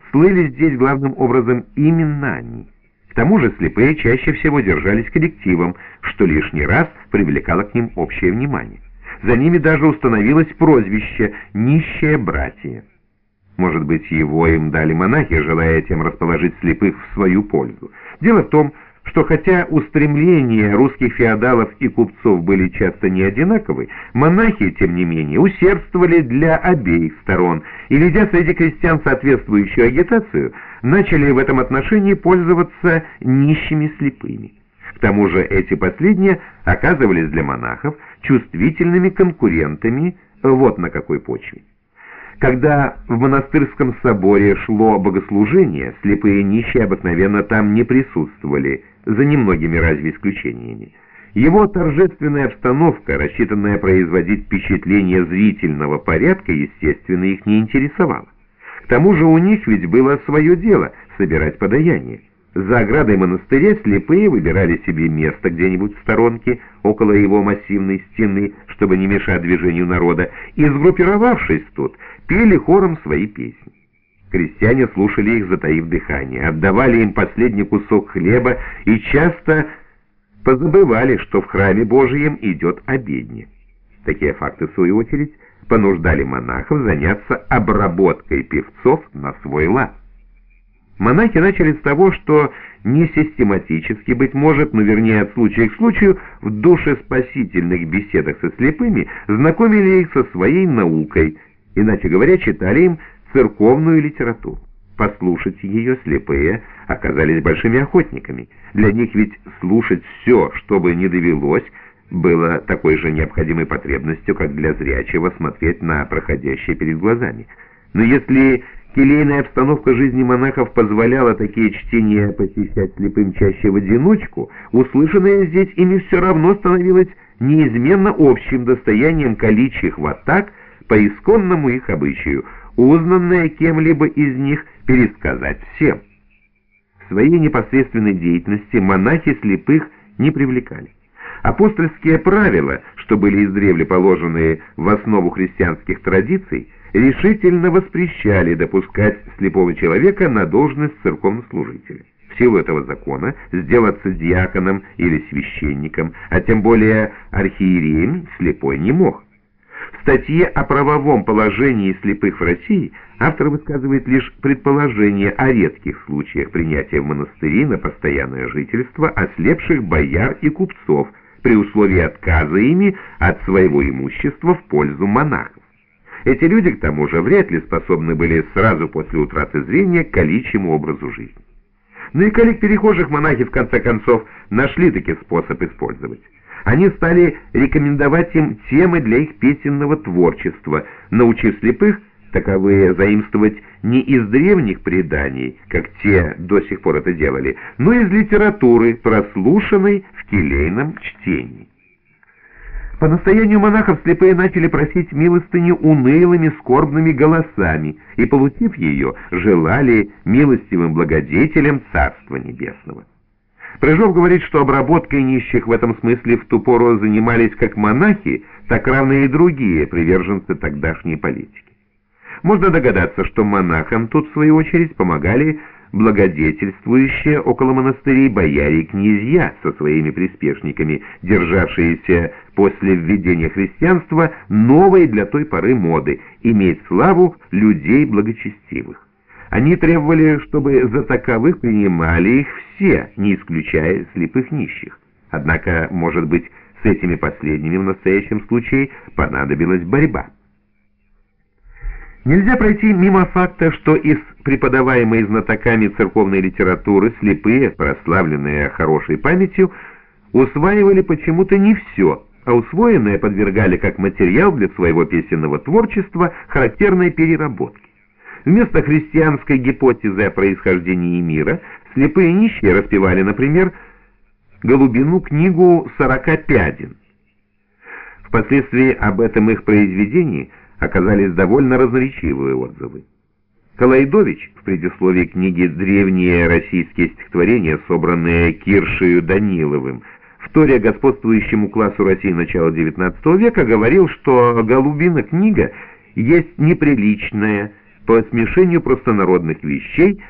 слыли здесь главным образом именно они. К тому же слепые чаще всего держались коллективом, что лишний раз привлекало к ним общее внимание. За ними даже установилось прозвище «нищее братье». Может быть, его им дали монахи, желая тем расположить слепых в свою пользу. Дело в том, что хотя устремления русских феодалов и купцов были часто не одинаковы, монахи, тем не менее, усердствовали для обеих сторон и, ведя среди крестьян соответствующую агитацию, начали в этом отношении пользоваться нищими слепыми. К тому же эти последние оказывались для монахов чувствительными конкурентами вот на какой почве. Когда в монастырском соборе шло богослужение, слепые нищие обыкновенно там не присутствовали, за немногими разве исключениями. Его торжественная обстановка, рассчитанная производить впечатление зрительного порядка, естественно, их не интересовала. К тому же у них ведь было свое дело — собирать подаяние. За оградой монастыря слепые выбирали себе место где-нибудь в сторонке, около его массивной стены, чтобы не мешать движению народа, и, сгруппировавшись тут, пели хором свои песни. Крестьяне слушали их, затаив дыхание, отдавали им последний кусок хлеба и часто позабывали, что в храме Божием идет обедня. Такие факты, в свою очередь, понуждали монахов заняться обработкой певцов на свой лад. Монахи начали с того, что не систематически, быть может, но вернее от случая к случаю, в душеспасительных беседах со слепыми знакомили их со своей наукой, иначе говоря, читали им церковную литературу. Послушать ее слепые оказались большими охотниками. Для них ведь слушать все, что бы ни довелось, было такой же необходимой потребностью, как для зрячего смотреть на проходящее перед глазами. Но если келейная обстановка жизни монахов позволяла такие чтения посещать слепым чаще в одиночку, услышанное здесь ими все равно становилось неизменно общим достоянием количьих ватаг по исконному их обычаю, узнанное кем-либо из них пересказать всем. В своей непосредственной деятельности монахи слепых не привлекали. Апостольские правила, что были издревле положены в основу христианских традиций, решительно воспрещали допускать слепого человека на должность церковнослужителя. В силу этого закона сделаться диаконом или священником, а тем более архиереем, слепой не мог. В статье о правовом положении слепых в России автор высказывает лишь предположение о редких случаях принятия в монастыри на постоянное жительство ослепших бояр и купцов при условии отказа ими от своего имущества в пользу монахов. Эти люди, к тому же, вряд ли способны были сразу после утраты зрения к количьему образу жизни. Но и коллег перехожих монахи, в конце концов, нашли таки способ использовать. Они стали рекомендовать им темы для их песенного творчества, научив слепых таковые заимствовать не из древних преданий, как те до сих пор это делали, но из литературы, прослушанной в келейном чтении. По настоянию монахов слепые начали просить милостыню унылыми, скорбными голосами, и, получив ее, желали милостивым благодетелям Царства Небесного. Прыжов говорит, что обработкой нищих в этом смысле в ту пору занимались как монахи, так равно и другие приверженцы тогдашней политики. Можно догадаться, что монахам тут, в свою очередь, помогали благодетельствующие около монастырей бояре и князья со своими приспешниками, державшиеся после введения христианства новой для той поры моды иметь славу людей благочестивых. Они требовали, чтобы за таковых принимали их все, не исключая слепых нищих. Однако, может быть, с этими последними в настоящем случае понадобилась борьба. Нельзя пройти мимо факта, что из преподаваемой знатоками церковной литературы слепые, прославленные хорошей памятью, усваивали почему-то не все, а усвоенное подвергали как материал для своего песенного творчества характерной переработки. Вместо христианской гипотезы о происхождении мира слепые нищие распевали, например, Голубину книгу «40 пяден». Впоследствии об этом их произведении оказались довольно разноречивые отзывы. Калайдович в предисловии книги «Древние российские стихотворения», собранные Киршею Даниловым, вторя господствующему классу России начала XIX века, говорил, что «Голубина книга» есть неприличная, по смешению простонародных вещей